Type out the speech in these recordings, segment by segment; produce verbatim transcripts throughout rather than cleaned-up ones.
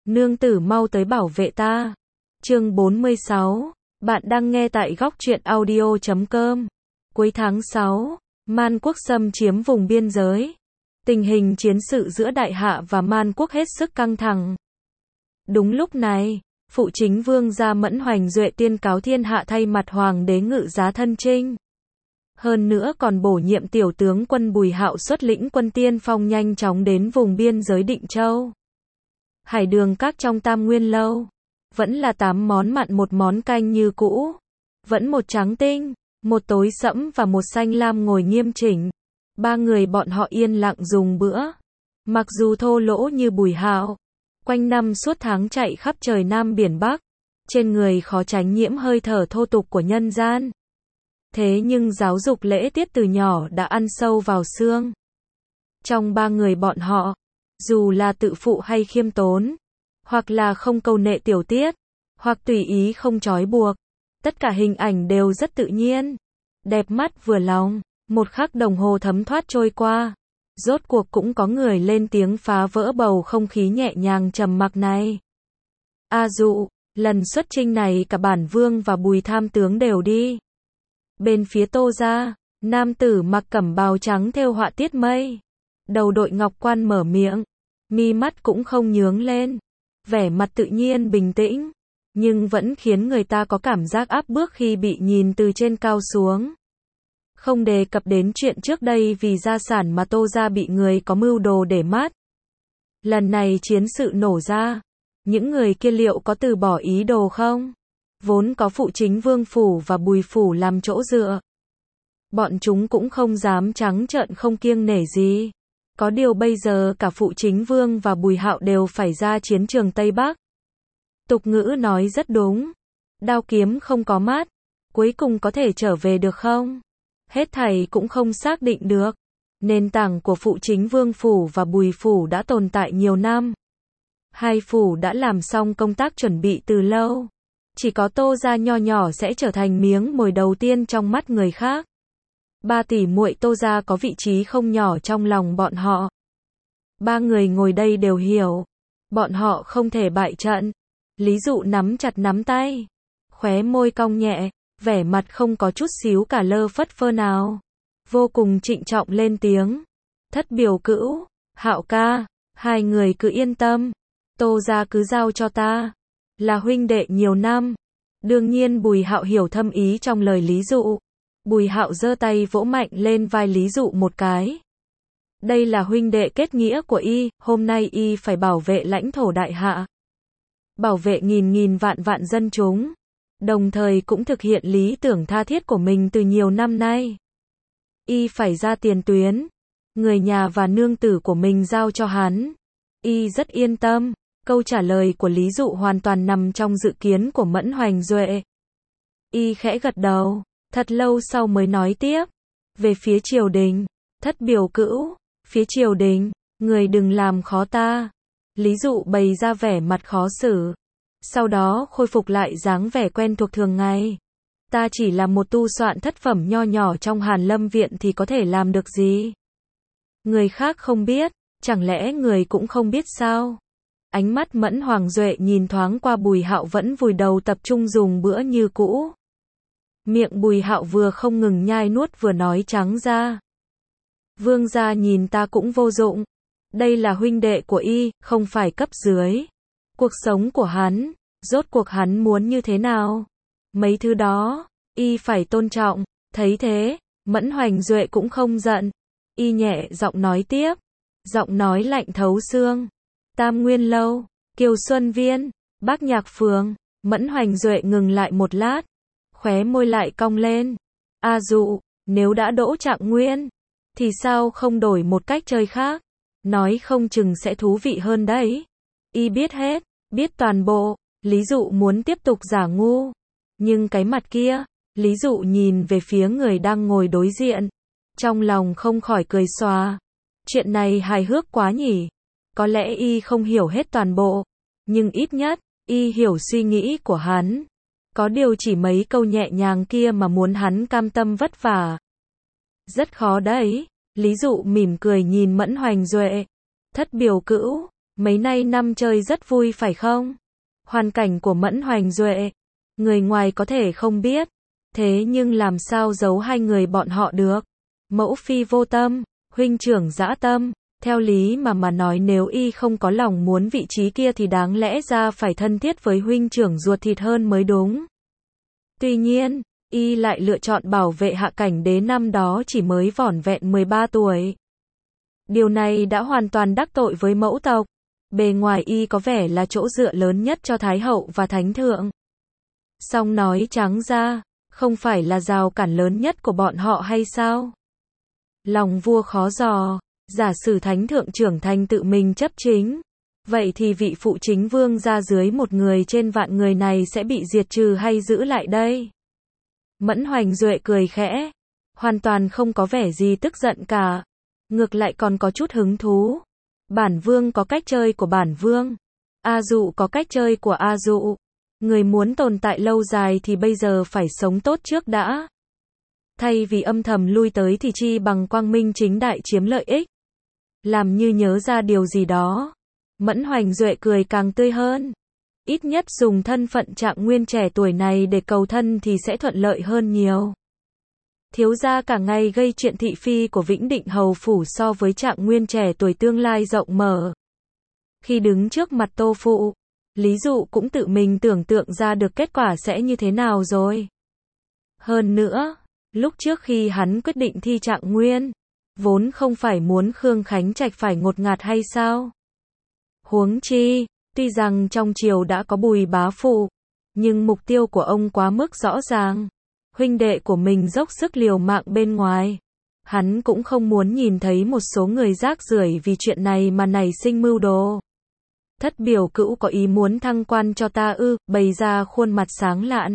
Nương tử mau tới bảo vệ ta. Chương bốn mươi sáu. Bạn đang nghe tại góc truyện audio chấm com. Cuối tháng sáu, Man quốc xâm chiếm vùng biên giới. Tình hình chiến sự giữa Đại Hạ và Man quốc hết sức căng thẳng. Đúng lúc này, phụ chính vương gia Mẫn Hoành Duệ tuyên cáo thiên hạ thay mặt hoàng đế ngự giá thân chinh. Hơn nữa còn bổ nhiệm tiểu tướng quân Bùi Hạo xuất lĩnh quân tiên phong nhanh chóng đến vùng biên giới Định Châu. Hải đường các trong Tam Nguyên lâu, vẫn là tám món mặn một món canh như cũ. Vẫn một trắng tinh, một tối sẫm và một xanh lam ngồi nghiêm chỉnh. Ba người bọn họ yên lặng dùng bữa. Mặc dù thô lỗ như Bùi Hạo, quanh năm suốt tháng chạy khắp trời Nam biển Bắc, trên người khó tránh nhiễm hơi thở thô tục của nhân gian. Thế nhưng giáo dục lễ tiết từ nhỏ đã ăn sâu vào xương. Trong ba người bọn họ, dù là tự phụ hay khiêm tốn, hoặc là không câu nệ tiểu tiết, hoặc tùy ý không trói buộc, tất cả hình ảnh đều rất tự nhiên, đẹp mắt vừa lòng. Một khắc đồng hồ thấm thoát trôi qua, rốt cuộc cũng có người lên tiếng phá vỡ bầu không khí nhẹ nhàng trầm mặc này. A Dụ, lần xuất chinh này cả bản vương và Bùi tham tướng đều đi. Bên phía Tô gia, nam tử mặc cẩm bào trắng thêu họa tiết mây, đầu đội ngọc quan mở miệng, mi mắt cũng không nhướng lên, vẻ mặt tự nhiên bình tĩnh, nhưng vẫn khiến người ta có cảm giác áp bức khi bị nhìn từ trên cao xuống. Không đề cập đến chuyện trước đây vì gia sản mà Tô gia bị người có mưu đồ để mắt. Lần này chiến sự nổ ra, những người kia liệu có từ bỏ ý đồ không? Vốn có phụ chính Vương phủ và Bùi phủ làm chỗ dựa, bọn chúng cũng không dám trắng trợn không kiêng nể gì. Có điều bây giờ cả phụ chính Vương và Bùi Hạo đều phải ra chiến trường Tây Bắc. Tục ngữ nói rất đúng, đao kiếm không có mắt, cuối cùng có thể trở về được không? Hết thảy cũng không xác định được. Nền tảng của phụ chính Vương phủ và Bùi phủ đã tồn tại nhiều năm. Hai phủ đã làm xong công tác chuẩn bị từ lâu. Chỉ có Tô gia nho nhỏ sẽ trở thành miếng mồi đầu tiên trong mắt người khác. Ba tỷ muội Tô gia có vị trí không nhỏ trong lòng bọn họ. Ba người ngồi đây đều hiểu, bọn họ không thể bại trận. Lý Dụ nắm chặt nắm tay, khóe môi cong nhẹ, vẻ mặt không có chút xíu cả lơ phất phơ nào. Vô cùng trịnh trọng lên tiếng. Thất biểu cữu, Hạo ca, hai người cứ yên tâm. Tô gia cứ giao cho ta. Là huynh đệ nhiều năm. Đương nhiên Bùi Hạo hiểu thâm ý trong lời Lý Dụ. Bùi Hạo giơ tay vỗ mạnh lên vai Lý Dụ một cái. Đây là huynh đệ kết nghĩa của y, hôm nay y phải bảo vệ lãnh thổ Đại Hạ. Bảo vệ nghìn nghìn vạn vạn dân chúng. Đồng thời cũng thực hiện lý tưởng tha thiết của mình từ nhiều năm nay. Y phải ra tiền tuyến. Người nhà và nương tử của mình giao cho hắn. Y rất yên tâm. Câu trả lời của Lý Dụ hoàn toàn nằm trong dự kiến của Mẫn Hoành Duệ. Y khẽ gật đầu, thật lâu sau mới nói tiếp. Về phía triều đình, thất biểu cữu, phía triều đình, người đừng làm khó ta. Lý Dụ bày ra vẻ mặt khó xử. Sau đó khôi phục lại dáng vẻ quen thuộc thường ngày. Ta chỉ là một tu soạn thất phẩm nho nhỏ trong Hàn Lâm viện thì có thể làm được gì? Người khác không biết, chẳng lẽ người cũng không biết sao? Ánh mắt Mẫn Hoàng Duệ nhìn thoáng qua Bùi Hạo vẫn vùi đầu tập trung dùng bữa như cũ. Miệng Bùi Hạo vừa không ngừng nhai nuốt vừa nói trắng ra. Vương gia nhìn ta cũng vô dụng. Đây là huynh đệ của y, không phải cấp dưới. Cuộc sống của hắn, rốt cuộc hắn muốn như thế nào? Mấy thứ đó, y phải tôn trọng. Thấy thế, Mẫn Hoành Duệ cũng không giận. Y nhẹ giọng nói tiếp. Giọng nói lạnh thấu xương. Tam Nguyên lâu, Kiều Xuân Viên, Bác Nhạc Phường. Mẫn Hoành Duệ ngừng lại một lát, khóe môi lại cong lên. A Dụ, nếu đã đỗ Trạng Nguyên, thì sao không đổi một cách chơi khác? Nói không chừng sẽ thú vị hơn đấy. Y biết hết, biết toàn bộ. Lý Dụ muốn tiếp tục giả ngu, nhưng cái mặt kia, Lý Dụ nhìn về phía người đang ngồi đối diện, trong lòng không khỏi cười xòa. Chuyện này hài hước quá nhỉ. Có lẽ y không hiểu hết toàn bộ, nhưng ít nhất, y hiểu suy nghĩ của hắn. Có điều chỉ mấy câu nhẹ nhàng kia mà muốn hắn cam tâm vất vả. Rất khó đấy. Lý Dụ mỉm cười nhìn Mẫn Hoành Duệ. Thất biểu cữu, mấy nay năm chơi rất vui phải không? Hoàn cảnh của Mẫn Hoành Duệ, người ngoài có thể không biết, thế nhưng làm sao giấu hai người bọn họ được? Mẫu phi vô tâm, huynh trưởng dã tâm, theo lý mà mà nói nếu y không có lòng muốn vị trí kia thì đáng lẽ ra phải thân thiết với huynh trưởng ruột thịt hơn mới đúng. Tuy nhiên, y lại lựa chọn bảo vệ Hạ Cảnh Đế năm đó chỉ mới vỏn vẹn mười ba tuổi. Điều này đã hoàn toàn đắc tội với mẫu tộc. Bề ngoài y có vẻ là chỗ dựa lớn nhất cho Thái hậu và Thánh thượng. Song nói trắng ra, không phải là rào cản lớn nhất của bọn họ hay sao? Lòng vua khó dò, giả sử Thánh thượng trưởng thành tự mình chấp chính. Vậy thì vị phụ chính vương ra dưới một người trên vạn người này sẽ bị diệt trừ hay giữ lại đây? Mẫn Hoành Duệ cười khẽ, hoàn toàn không có vẻ gì tức giận cả. Ngược lại còn có chút hứng thú. Bản vương có cách chơi của bản vương. A Dụ có cách chơi của A Dụ. Người muốn tồn tại lâu dài thì bây giờ phải sống tốt trước đã. Thay vì âm thầm lui tới thì chi bằng quang minh chính đại chiếm lợi ích. Làm như nhớ ra điều gì đó. Mẫn Hoành Duệ cười càng tươi hơn. Ít nhất dùng thân phận Trạng Nguyên trẻ tuổi này để cầu thân thì sẽ thuận lợi hơn nhiều. Thiếu gia cả ngày gây chuyện thị phi của Vĩnh Định Hầu Phủ so với Trạng Nguyên trẻ tuổi tương lai rộng mở. Khi đứng trước mặt Tô Phụ, Lý Dụ cũng tự mình tưởng tượng ra được kết quả sẽ như thế nào rồi. Hơn nữa, lúc trước khi hắn quyết định thi Trạng Nguyên, vốn không phải muốn Khương Khánh Trạch phải ngột ngạt hay sao? Huống chi, tuy rằng trong triều đã có Bùi bá phụ, nhưng mục tiêu của ông quá mức rõ ràng. Huynh đệ của mình dốc sức liều mạng bên ngoài. Hắn cũng không muốn nhìn thấy một số người rác rưởi vì chuyện này mà nảy sinh mưu đồ. Thất biểu cữu có ý muốn thăng quan cho ta ư, bày ra khuôn mặt sáng lạn.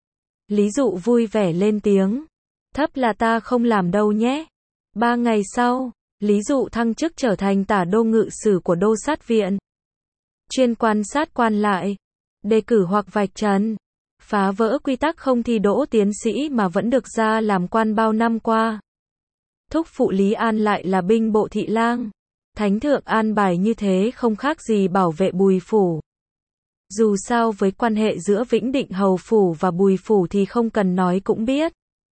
Lý Dụ vui vẻ lên tiếng. Thấp là ta không làm đâu nhé. Ba ngày sau, Lý Dụ thăng chức trở thành tả đô ngự sử của đô sát viện. Chuyên quan sát quan lại, đề cử hoặc vạch trần, phá vỡ quy tắc không thi đỗ tiến sĩ mà vẫn được ra làm quan bao năm qua. Thúc phụ Lý An lại là binh bộ thị lang. Thánh thượng an bài như thế không khác gì bảo vệ Bùi phủ. Dù sao với quan hệ giữa Vĩnh Định Hầu Phủ và Bùi phủ thì không cần nói cũng biết.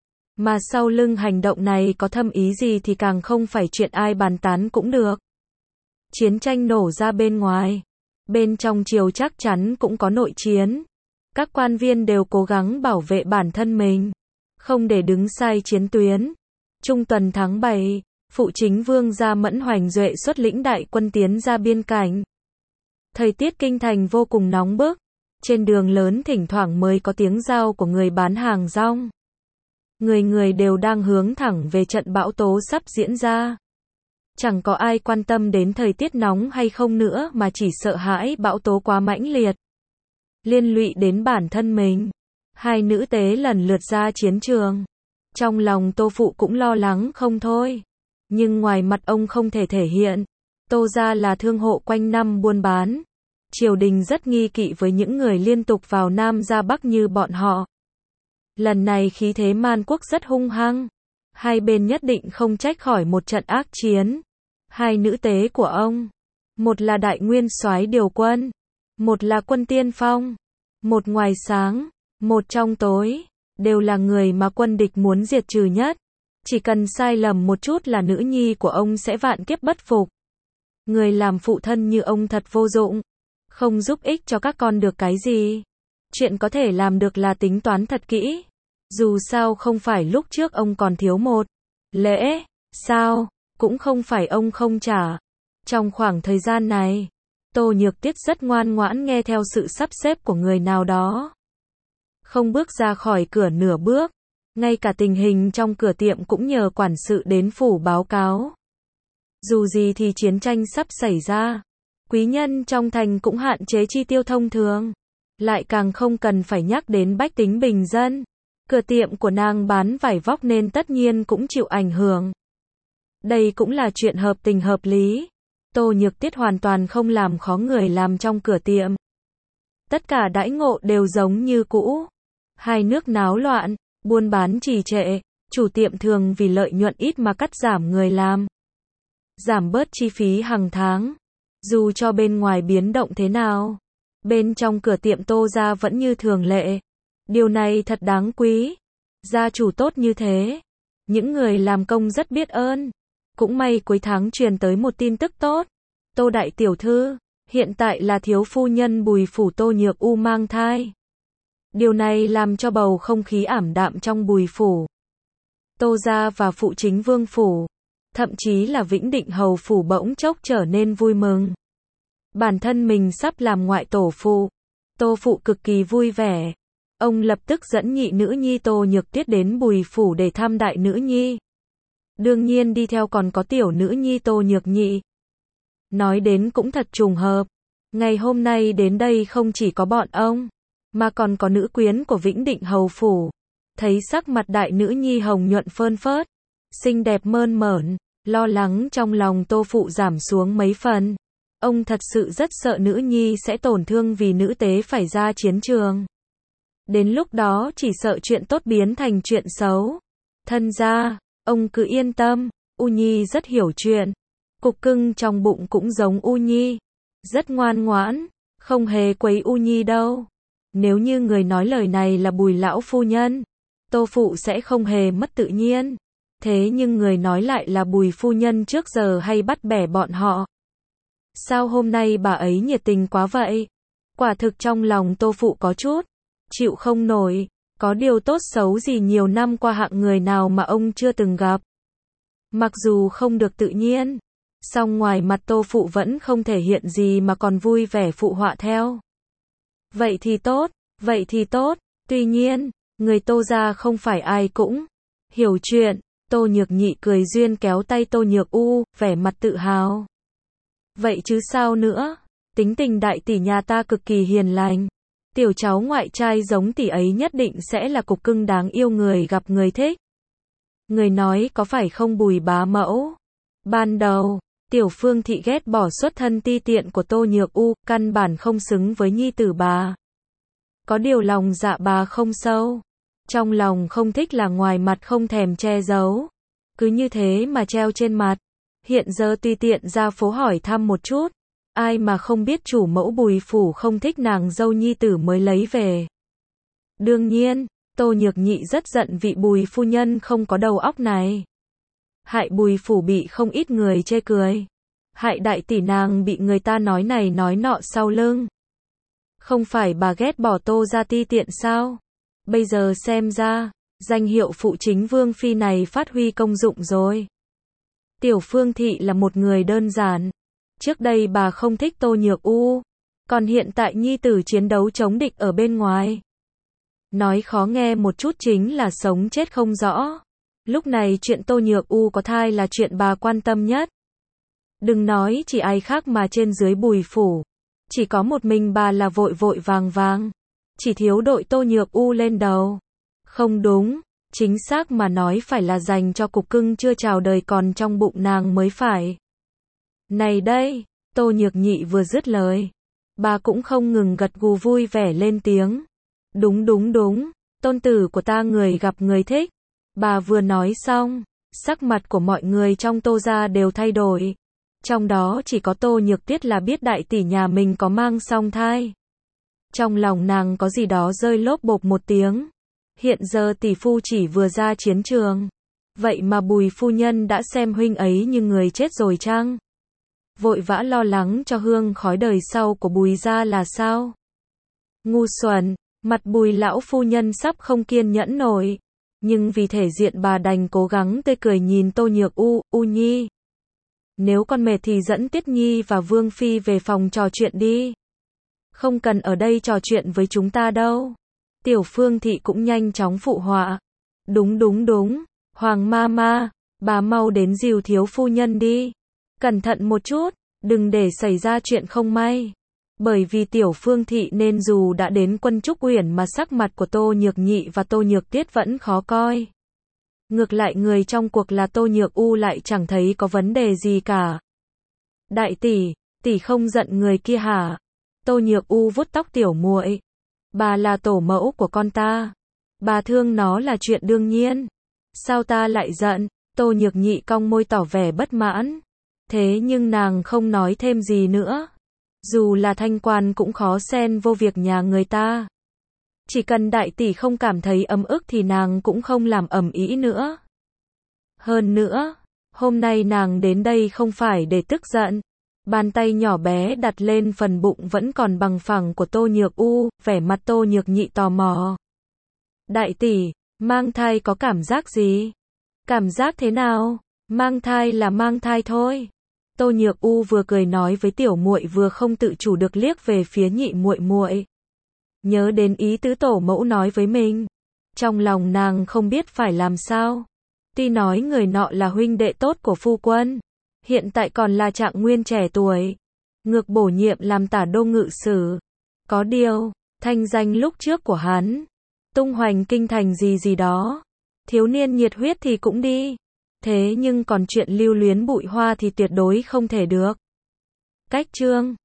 Mà sau lưng hành động này có thâm ý gì thì càng không phải chuyện ai bàn tán cũng được. Chiến tranh nổ ra bên ngoài. Bên trong triều chắc chắn cũng có nội chiến. Các quan viên đều cố gắng bảo vệ bản thân mình, không để đứng sai chiến tuyến. Trung tuần tháng bảy, phụ chính vương gia Mẫn Hoành Duệ xuất lĩnh đại quân tiến ra biên cảnh. Thời tiết kinh thành vô cùng nóng bức, trên đường lớn thỉnh thoảng mới có tiếng rao của người bán hàng rong. Người người đều đang hướng thẳng về trận bão tố sắp diễn ra. Chẳng có ai quan tâm đến thời tiết nóng hay không nữa mà chỉ sợ hãi bão tố quá mãnh liệt. Liên lụy đến bản thân mình. Hai nữ tế lần lượt ra chiến trường. Trong lòng Tô Phụ cũng lo lắng không thôi. Nhưng ngoài mặt ông không thể thể hiện. Tô gia là thương hộ quanh năm buôn bán. Triều đình rất nghi kỵ với những người liên tục vào Nam ra Bắc như bọn họ. Lần này khí thế Man Quốc rất hung hăng. Hai bên nhất định không trách khỏi một trận ác chiến. Hai nữ tế của ông. Một là đại nguyên soái điều quân. Một là quân tiên phong. Một ngoài sáng. Một trong tối. Đều là người mà quân địch muốn diệt trừ nhất. Chỉ cần sai lầm một chút là nữ nhi của ông sẽ vạn kiếp bất phục. Người làm phụ thân như ông thật vô dụng. Không giúp ích cho các con được cái gì. Chuyện có thể làm được là tính toán thật kỹ. Dù sao không phải lúc trước ông còn thiếu một lễ, sao, cũng không phải ông không trả. Trong khoảng thời gian này, Tô Nhược Tiết rất ngoan ngoãn nghe theo sự sắp xếp của người nào đó. Không bước ra khỏi cửa nửa bước. Ngay cả tình hình trong cửa tiệm cũng nhờ quản sự đến phủ báo cáo. Dù gì thì chiến tranh sắp xảy ra. Quý nhân trong thành cũng hạn chế chi tiêu thông thường. Lại càng không cần phải nhắc đến bách tính bình dân. Cửa tiệm của nàng bán vải vóc nên tất nhiên cũng chịu ảnh hưởng. Đây cũng là chuyện hợp tình hợp lý. Tô Nhược Tiết hoàn toàn không làm khó người làm trong cửa tiệm. Tất cả đãi ngộ đều giống như cũ. Hai nước náo loạn, buôn bán trì trệ, chủ tiệm thường vì lợi nhuận ít mà cắt giảm người làm. Giảm bớt chi phí hàng tháng. Dù cho bên ngoài biến động thế nào, bên trong cửa tiệm Tô gia vẫn như thường lệ. Điều này thật đáng quý. Gia chủ tốt như thế. Những người làm công rất biết ơn. Cũng may cuối tháng truyền tới một tin tức tốt. Tô đại tiểu thư, hiện tại là thiếu phu nhân Bùi phủ Tô Nhược U mang thai. Điều này làm cho bầu không khí ảm đạm trong Bùi phủ. Tô gia và phụ chính Vương phủ, thậm chí là Vĩnh Định hầu phủ bỗng chốc trở nên vui mừng. Bản thân mình sắp làm ngoại tổ phụ. Tô phụ cực kỳ vui vẻ. Ông lập tức dẫn nhị nữ nhi Tô Nhược Tiết đến Bùi phủ để thăm đại nữ nhi. Đương nhiên đi theo còn có tiểu nữ nhi Tô Nhược Nhị. Nói đến cũng thật trùng hợp. Ngày hôm nay đến đây không chỉ có bọn ông, mà còn có nữ quyến của Vĩnh Định hầu phủ. Thấy sắc mặt đại nữ nhi hồng nhuận phơn phớt, xinh đẹp mơn mởn, lo lắng trong lòng Tô phụ giảm xuống mấy phần. Ông thật sự rất sợ nữ nhi sẽ tổn thương vì nữ tế phải ra chiến trường. Đến lúc đó chỉ sợ chuyện tốt biến thành chuyện xấu. Thân gia, ông cứ yên tâm, U Nhi rất hiểu chuyện. Cục cưng trong bụng cũng giống U Nhi. Rất ngoan ngoãn, không hề quấy U Nhi đâu. Nếu như người nói lời này là Bùi lão phu nhân, Tô phụ sẽ không hề mất tự nhiên. Thế nhưng người nói lại là Bùi phu nhân trước giờ hay bắt bẻ bọn họ. Sao hôm nay bà ấy nhiệt tình quá vậy? Quả thực trong lòng Tô phụ có chút chịu không nổi. Có điều tốt xấu gì nhiều năm qua hạng người nào mà ông chưa từng gặp. Mặc dù không được tự nhiên, song ngoài mặt Tô phụ vẫn không thể hiện gì mà còn vui vẻ phụ họa theo. Vậy thì tốt, vậy thì tốt. Tuy nhiên, người Tô gia không phải ai cũng hiểu chuyện. Tô Nhược Nhị cười duyên kéo tay Tô Nhược U, vẻ mặt tự hào. Vậy chứ sao nữa, tính tình đại tỷ nhà ta cực kỳ hiền lành. Tiểu cháu ngoại trai giống tỷ ấy nhất định sẽ là cục cưng đáng yêu người gặp người thích. Người nói có phải không Bùi bá mẫu? Ban đầu, Tiểu Phương Thị ghét bỏ xuất thân ti tiện của Tô Nhược U, căn bản không xứng với nhi tử bà. Có điều lòng dạ bà không sâu. Trong lòng không thích là ngoài mặt không thèm che giấu. Cứ như thế mà treo trên mặt. Hiện giờ tùy tiện ra phố hỏi thăm một chút. Ai mà không biết chủ mẫu Bùi phủ không thích nàng dâu nhi tử mới lấy về. Đương nhiên, Tô Nhược Nhị rất giận vị Bùi phu nhân không có đầu óc này. Hại Bùi phủ bị không ít người chê cười. Hại đại tỷ nàng bị người ta nói này nói nọ sau lưng. Không phải bà ghét bỏ Tô gia ti tiện sao? Bây giờ xem ra, danh hiệu phụ chính vương phi này phát huy công dụng rồi. Tiểu Phương Thị là một người đơn giản. Trước đây bà không thích Tô Nhược U, còn hiện tại nhi tử chiến đấu chống địch ở bên ngoài. Nói khó nghe một chút chính là sống chết không rõ. Lúc này chuyện Tô Nhược U có thai là chuyện bà quan tâm nhất. Đừng nói chỉ ai khác mà trên dưới Bùi phủ. Chỉ có một mình bà là vội vội vàng vàng. Chỉ thiếu đội Tô Nhược U lên đầu. Không đúng, chính xác mà nói phải là dành cho cục cưng chưa chào đời còn trong bụng nàng mới phải. Này đây, Tô Nhược Nhị vừa dứt lời, bà cũng không ngừng gật gù vui vẻ lên tiếng. Đúng đúng đúng, tôn tử của ta người gặp người thích. Bà vừa nói xong, sắc mặt của mọi người trong Tô gia đều thay đổi. Trong đó chỉ có Tô Nhược Tiết là biết đại tỷ nhà mình có mang song thai. Trong lòng nàng có gì đó rơi lốp bộp một tiếng. Hiện giờ tỷ phu chỉ vừa ra chiến trường. Vậy mà Bùi phu nhân đã xem huynh ấy như người chết rồi chăng? Vội vã lo lắng cho hương khói đời sau của Bùi gia là sao? Ngu xuẩn, mặt Bùi lão phu nhân sắp không kiên nhẫn nổi. Nhưng vì thể diện bà đành cố gắng tươi cười nhìn Tô Nhược U, U Nhi. Nếu con mệt thì dẫn Tiết Nhi và Vương Phi về phòng trò chuyện đi. Không cần ở đây trò chuyện với chúng ta đâu. Tiểu Phương Thị cũng nhanh chóng phụ họa. Đúng đúng đúng, Hoàng ma ma, bà mau đến dìu thiếu phu nhân đi. Cẩn thận một chút, đừng để xảy ra chuyện không may. Bởi vì Tiểu Phương Thị nên dù đã đến Quân Trúc Uyển mà sắc mặt của Tô Nhược Nhị và Tô Nhược Tiết vẫn khó coi. Ngược lại người trong cuộc là Tô Nhược U lại chẳng thấy có vấn đề gì cả. Đại tỷ, tỷ không giận người kia hả? Tô Nhược U vuốt tóc tiểu muội. Bà là tổ mẫu của con ta. Bà thương nó là chuyện đương nhiên. Sao ta lại giận? Tô Nhược Nhị cong môi tỏ vẻ bất mãn. Thế nhưng nàng không nói thêm gì nữa. Dù là thanh quan cũng khó xen vô việc nhà người ta. Chỉ cần đại tỷ không cảm thấy ấm ức thì nàng cũng không làm ầm ĩ nữa. Hơn nữa, hôm nay nàng đến đây không phải để tức giận. Bàn tay nhỏ bé đặt lên phần bụng vẫn còn bằng phẳng của Tô Nhược U, vẻ mặt Tô Nhược Nhị tò mò. Đại tỷ, mang thai có cảm giác gì? Cảm giác thế nào? Mang thai là mang thai thôi. Tô Nhược U vừa cười nói với tiểu muội vừa không tự chủ được liếc về phía nhị muội muội. Nhớ đến ý tứ tổ mẫu nói với mình, trong lòng nàng không biết phải làm sao. Tuy nói người nọ là huynh đệ tốt của phu quân, hiện tại còn là trạng nguyên trẻ tuổi, ngược bổ nhiệm làm tả đô ngự sử. Có điều, thanh danh lúc trước của hắn, tung hoành kinh thành gì gì đó, thiếu niên nhiệt huyết thì cũng đi. Thế nhưng còn chuyện lưu luyến bụi hoa thì tuyệt đối không thể được. Cách chương